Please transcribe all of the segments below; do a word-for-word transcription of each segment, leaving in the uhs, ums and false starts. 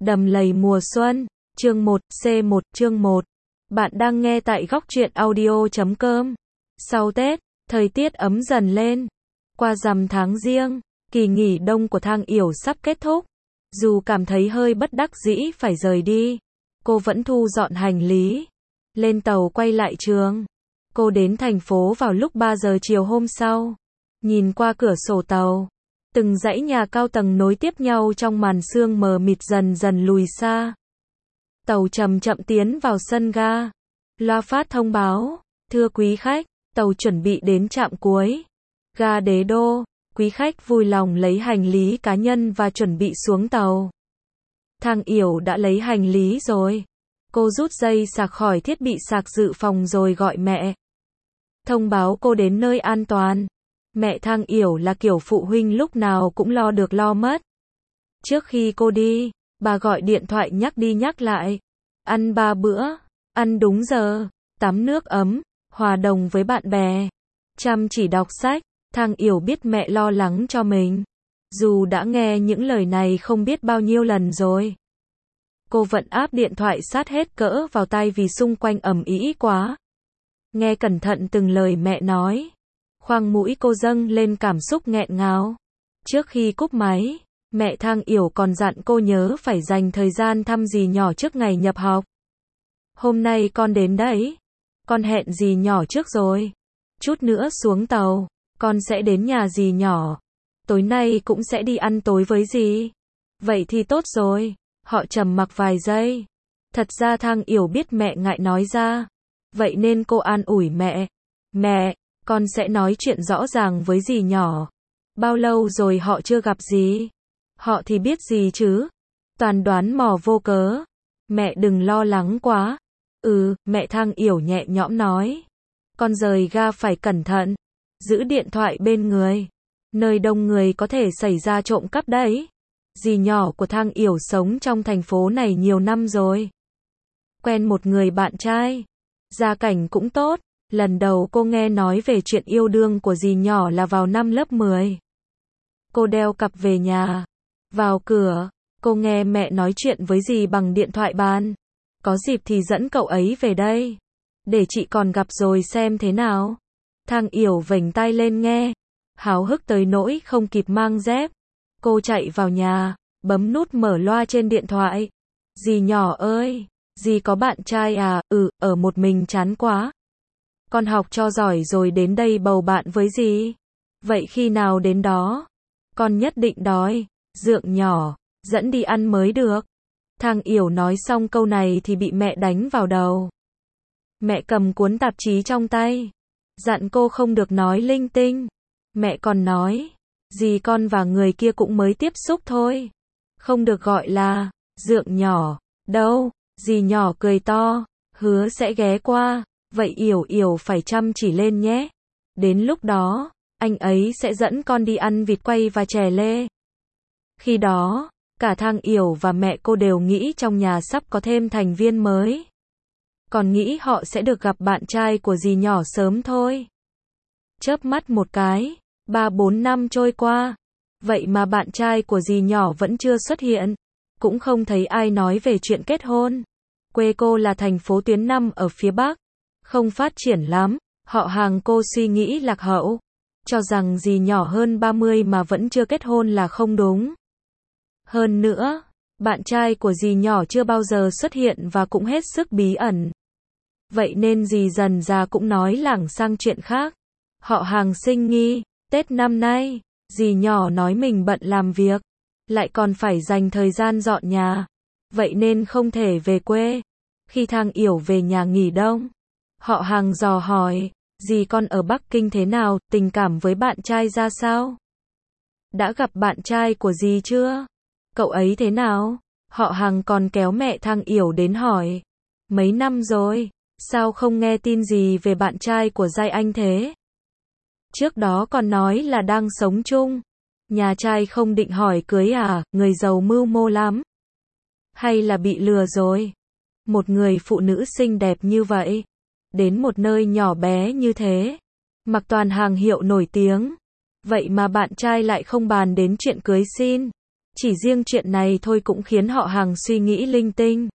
Đầm lầy mùa xuân, chương một, C một, chương một. Bạn đang nghe tại góc truyện audio chấm com. Sau Tết, thời tiết ấm dần lên. Qua rằm tháng Giêng, kỳ nghỉ đông của Thang Yểu sắp kết thúc. Dù cảm thấy hơi bất đắc dĩ phải rời đi, cô vẫn thu dọn hành lý, lên tàu quay lại trường. Cô đến thành phố vào lúc ba giờ chiều hôm sau. Nhìn qua cửa sổ tàu, từng dãy nhà cao tầng nối tiếp nhau trong màn sương mờ mịt dần dần lùi xa. Tàu chậm chậm tiến vào sân ga. Loa phát thông báo, thưa quý khách, tàu chuẩn bị đến trạm cuối. Ga Đế Đô, quý khách vui lòng lấy hành lý cá nhân và chuẩn bị xuống tàu. Thang Yểu đã lấy hành lý rồi. Cô rút dây sạc khỏi thiết bị sạc dự phòng rồi gọi mẹ. Thông báo cô đến nơi an toàn. Mẹ Thang Yểu là kiểu phụ huynh lúc nào cũng lo được lo mất. Trước khi cô đi, bà gọi điện thoại nhắc đi nhắc lại. Ăn ba bữa, ăn đúng giờ, tắm nước ấm, hòa đồng với bạn bè, chăm chỉ đọc sách. Thang Yểu biết mẹ lo lắng cho mình. Dù đã nghe những lời này không biết bao nhiêu lần rồi. Cô vẫn áp điện thoại sát hết cỡ vào tai vì xung quanh ầm ĩ quá. Nghe cẩn thận từng lời mẹ nói. Khoang mũi cô dâng lên cảm xúc nghẹn ngào. Trước khi cúp máy, mẹ Thang Yểu còn dặn cô nhớ phải dành thời gian thăm dì nhỏ trước ngày nhập học. Hôm nay con đến đấy. Con hẹn dì nhỏ trước rồi. Chút nữa xuống tàu, con sẽ đến nhà dì nhỏ. Tối nay cũng sẽ đi ăn tối với dì. Vậy thì tốt rồi. Họ trầm mặc vài giây. Thật ra Thang Yểu biết mẹ ngại nói ra. Vậy nên cô an ủi mẹ. Mẹ, con sẽ nói chuyện rõ ràng với dì nhỏ. Bao lâu rồi họ chưa gặp dì? Họ thì biết gì chứ? Toàn đoán mò vô cớ. Mẹ đừng lo lắng quá. Ừ, mẹ Thang Yểu nhẹ nhõm nói. Con rời ga phải cẩn thận. Giữ điện thoại bên người. Nơi đông người có thể xảy ra trộm cắp đấy. Dì nhỏ của Thang Yểu sống trong thành phố này nhiều năm rồi. Quen một người bạn trai. Gia cảnh cũng tốt. Lần đầu cô nghe nói về chuyện yêu đương của dì nhỏ là vào năm lớp mười. Cô đeo cặp về nhà. Vào cửa, cô nghe mẹ nói chuyện với dì bằng điện thoại bàn. Có dịp thì dẫn cậu ấy về đây. Để chị còn gặp rồi xem thế nào. Thang Yểu vểnh tai lên nghe. Háo hức tới nỗi không kịp mang dép. Cô chạy vào nhà, bấm nút mở loa trên điện thoại. Dì nhỏ ơi, dì có bạn trai à? Ừ, ở một mình chán quá. Con học cho giỏi rồi đến đây bầu bạn với dì. Vậy khi nào đến đó? Con nhất định đói. Dượng nhỏ, dẫn đi ăn mới được. Thang Yểu nói xong câu này thì bị mẹ đánh vào đầu. Mẹ cầm cuốn tạp chí trong tay. Dặn cô không được nói linh tinh. Mẹ còn nói, dì con và người kia cũng mới tiếp xúc thôi. Không được gọi là dượng nhỏ. Đâu, dì nhỏ cười to, hứa sẽ ghé qua. Vậy Yểu Yểu phải chăm chỉ lên nhé. Đến lúc đó, anh ấy sẽ dẫn con đi ăn vịt quay và chè lê. Khi đó, cả Thang Yểu và mẹ cô đều nghĩ trong nhà sắp có thêm thành viên mới. Còn nghĩ họ sẽ được gặp bạn trai của dì nhỏ sớm thôi. Chớp mắt một cái, ba bốn năm trôi qua. Vậy mà bạn trai của dì nhỏ vẫn chưa xuất hiện. Cũng không thấy ai nói về chuyện kết hôn. Quê cô là thành phố tuyến năm ở phía Bắc. Không phát triển lắm. Họ hàng cô suy nghĩ lạc hậu. Cho rằng dì nhỏ hơn ba mươi mà vẫn chưa kết hôn là không đúng. Hơn nữa, bạn trai của dì nhỏ chưa bao giờ xuất hiện và cũng hết sức bí ẩn. Vậy nên dì dần già cũng nói lảng sang chuyện khác. Họ hàng sinh nghi, Tết năm nay, dì nhỏ nói mình bận làm việc, lại còn phải dành thời gian dọn nhà. Vậy nên không thể về quê. Khi Thang Yểu về nhà nghỉ đông, họ hàng dò hỏi, dì con ở Bắc Kinh thế nào, tình cảm với bạn trai ra sao? Đã gặp bạn trai của dì chưa? Cậu ấy thế nào? Họ hàng còn kéo mẹ Thang Yểu đến hỏi. Mấy năm rồi, sao không nghe tin gì về bạn trai của giai anh thế? Trước đó còn nói là đang sống chung. Nhà trai không định hỏi cưới à, người giàu mưu mô lắm. Hay là bị lừa rồi? Một người phụ nữ xinh đẹp như vậy, đến một nơi nhỏ bé như thế, mặc toàn hàng hiệu nổi tiếng. Vậy mà bạn trai lại không bàn đến chuyện cưới xin. Chỉ riêng chuyện này thôi cũng khiến họ hàng suy nghĩ linh tinh.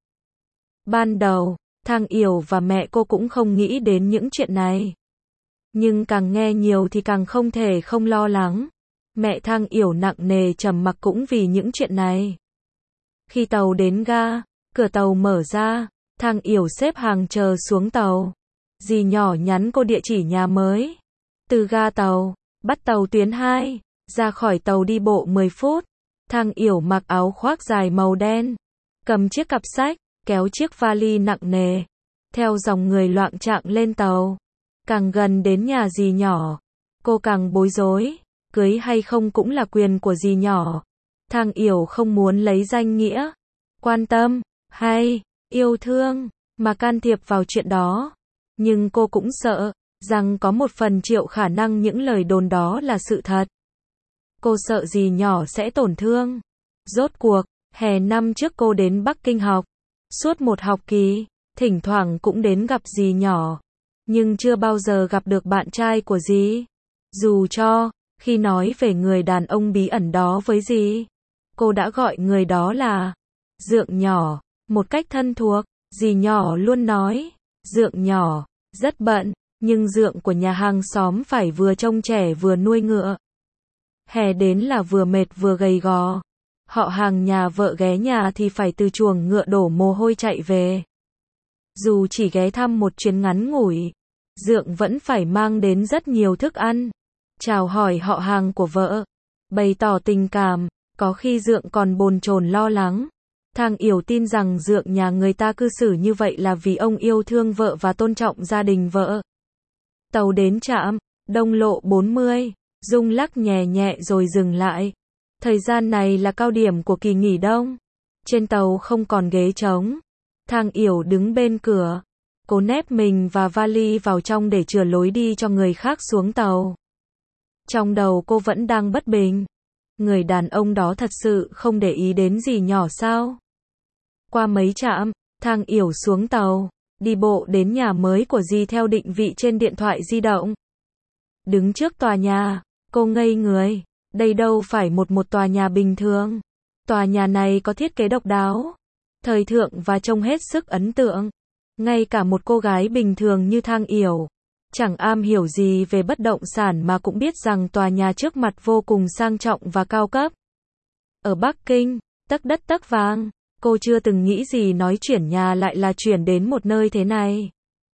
Ban đầu, Thang Yểu và mẹ cô cũng không nghĩ đến những chuyện này. Nhưng càng nghe nhiều thì càng không thể không lo lắng. Mẹ Thang Yểu nặng nề trầm mặc cũng vì những chuyện này. Khi tàu đến ga, cửa tàu mở ra, Thang Yểu xếp hàng chờ xuống tàu. Dì nhỏ nhắn cô địa chỉ nhà mới. Từ ga tàu, bắt tàu tuyến hai, ra khỏi tàu đi bộ mười phút. Thang Yểu mặc áo khoác dài màu đen, cầm chiếc cặp sách, kéo chiếc vali nặng nề, theo dòng người loạng choạng lên tàu. Càng gần đến nhà dì nhỏ, cô càng bối rối, cưới hay không cũng là quyền của dì nhỏ. Thang Yểu không muốn lấy danh nghĩa, quan tâm, hay, yêu thương, mà can thiệp vào chuyện đó. Nhưng cô cũng sợ, rằng có một phần triệu khả năng những lời đồn đó là sự thật. Cô sợ dì nhỏ sẽ tổn thương. Rốt cuộc, hè năm trước cô đến Bắc Kinh học. Suốt một học kỳ, thỉnh thoảng cũng đến gặp dì nhỏ. Nhưng chưa bao giờ gặp được bạn trai của dì. Dù cho, khi nói về người đàn ông bí ẩn đó với dì, cô đã gọi người đó là Dượng nhỏ, một cách thân thuộc. Dì nhỏ luôn nói, Dượng nhỏ, rất bận, nhưng Dượng của nhà hàng xóm phải vừa trông trẻ vừa nuôi ngựa. Hè đến là vừa mệt vừa gầy gò. Họ hàng nhà vợ ghé nhà thì phải từ chuồng ngựa đổ mồ hôi chạy về. Dù chỉ ghé thăm một chuyến ngắn ngủi, Dượng vẫn phải mang đến rất nhiều thức ăn, chào hỏi họ hàng của vợ, bày tỏ tình cảm. Có khi Dượng còn bồn chồn lo lắng. Thang Yểu tin rằng Dượng nhà người ta cư xử như vậy là vì ông yêu thương vợ và tôn trọng gia đình vợ. Tàu đến trạm Đông Lộ bốn mươi, rung lắc nhẹ nhẹ rồi dừng lại. Thời gian này là cao điểm của kỳ nghỉ đông. Trên tàu không còn ghế trống. Thang Yểu đứng bên cửa. Cô nép mình và vali vào trong để chừa lối đi cho người khác xuống tàu. Trong đầu cô vẫn đang bất bình. Người đàn ông đó thật sự không để ý đến gì nhỏ sao? Qua mấy trạm, Thang Yểu xuống tàu, đi bộ đến nhà mới của dì theo định vị trên điện thoại di động. Đứng trước tòa nhà, cô ngây người. Đây đâu phải một một tòa nhà bình thường. Tòa nhà này có thiết kế độc đáo, thời thượng và trông hết sức ấn tượng. Ngay cả một cô gái bình thường như Thang Yểu, chẳng am hiểu gì về bất động sản mà cũng biết rằng tòa nhà trước mặt vô cùng sang trọng và cao cấp. Ở Bắc Kinh, tấc đất tấc vàng, cô chưa từng nghĩ gì nói chuyển nhà lại là chuyển đến một nơi thế này.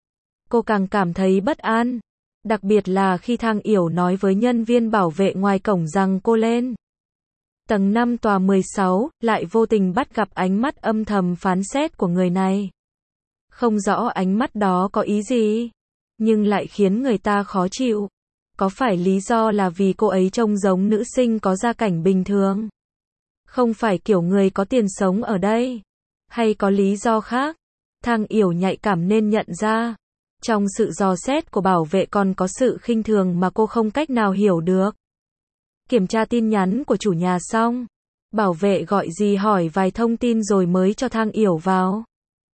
Cô càng cảm thấy bất an. Đặc biệt là khi Thang Yểu nói với nhân viên bảo vệ ngoài cổng rằng cô lên tầng năm tòa mười sáu, lại vô tình bắt gặp ánh mắt âm thầm phán xét của người này. Không rõ ánh mắt đó có ý gì, nhưng lại khiến người ta khó chịu. Có phải lý do là vì cô ấy trông giống nữ sinh có gia cảnh bình thường? Không phải kiểu người có tiền sống ở đây? Hay có lý do khác? Thang Yểu nhạy cảm nên nhận ra. Trong sự dò xét của bảo vệ còn có sự khinh thường mà cô không cách nào hiểu được. Kiểm tra tin nhắn của chủ nhà xong, bảo vệ gọi dì hỏi vài thông tin rồi mới cho Thang Yểu vào.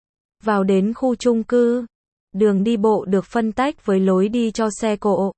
Vào đến khu chung cư, đường đi bộ được phân tách với lối đi cho xe cộ.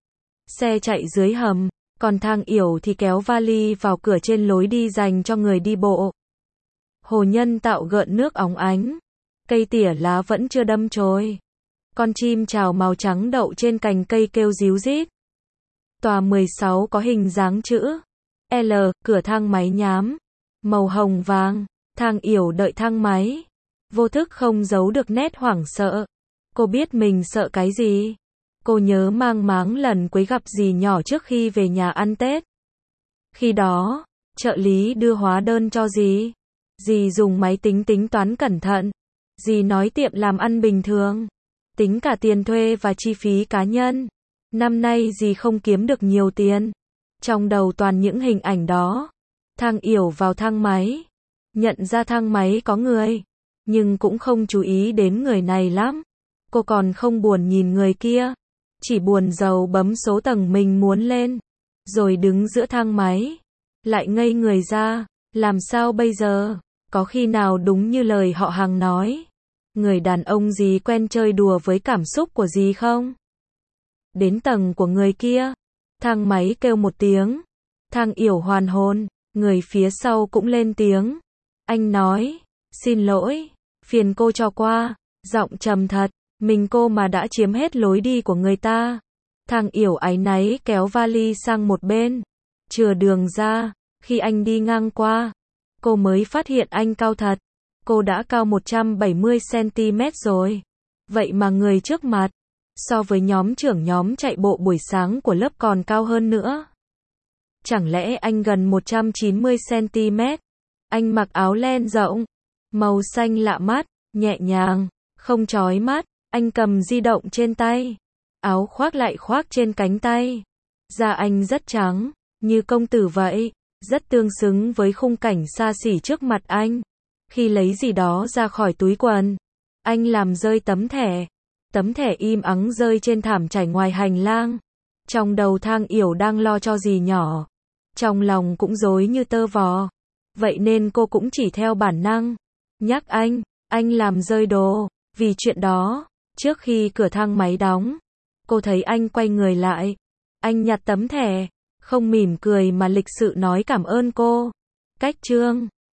Xe chạy dưới hầm, còn Thang Yểu thì kéo vali vào cửa trên lối đi dành cho người đi bộ. Hồ nhân tạo gợn nước óng ánh, cây tỉa lá vẫn chưa đâm chồi. Con chim chào màu trắng đậu trên cành cây kêu ríu rít. Tòa mười sáu có hình dáng chữ L, cửa thang máy nhám, màu hồng vàng. Thang Yểu đợi thang máy, vô thức không giấu được nét hoảng sợ. Cô biết mình sợ cái gì. Cô nhớ mang máng lần cuối gặp dì nhỏ trước khi về nhà ăn Tết. Khi đó, trợ lý đưa hóa đơn cho dì. Dì dùng máy tính tính toán cẩn thận. Dì nói tiệm làm ăn bình thường, tính cả tiền thuê và chi phí cá nhân. Năm nay dì không kiếm được nhiều tiền. Trong đầu toàn những hình ảnh đó. Thang Yểu vào thang máy, nhận ra thang máy có người, nhưng cũng không chú ý đến người này lắm. Cô còn không buồn nhìn người kia, chỉ buồn rầu bấm số tầng mình muốn lên, rồi đứng giữa thang máy, lại ngây người ra. Làm sao bây giờ? Có khi nào đúng như lời họ hàng nói, người đàn ông dì quen chơi đùa với cảm xúc của dì không? Đến tầng của người kia, thang máy kêu một tiếng. Thang Yểu hoàn hồn, Người phía sau cũng lên tiếng. Anh nói, xin lỗi, phiền cô cho qua, giọng trầm thật, mình cô mà đã chiếm hết lối đi của người ta. Thang Yểu áy náy kéo vali sang một bên, chừa đường ra, khi anh đi ngang qua, cô mới phát hiện anh cao thật. Cô đã cao một trăm bảy mươi xăng ti mét rồi. Vậy mà người trước mặt, so với nhóm trưởng nhóm chạy bộ buổi sáng của lớp còn cao hơn nữa. Chẳng lẽ anh gần một trăm chín mươi xăng ti mét? Anh mặc áo len rộng, màu xanh lạ mắt, nhẹ nhàng, không chói mắt. Anh cầm di động trên tay, áo khoác lại khoác trên cánh tay. Da anh rất trắng, như công tử vậy, rất tương xứng với khung cảnh xa xỉ trước mặt anh. Khi lấy gì đó ra khỏi túi quần, anh làm rơi tấm thẻ. Tấm thẻ im ắng rơi trên thảm trải ngoài hành lang. Trong đầu Thang Yểu đang lo cho gì nhỏ, trong lòng cũng rối như tơ vò. Vậy nên cô cũng chỉ theo bản năng nhắc anh, anh làm rơi đồ. Vì chuyện đó, trước khi cửa thang máy đóng, cô thấy anh quay người lại. Anh nhặt tấm thẻ, không mỉm cười mà lịch sự nói cảm ơn cô. Cách chương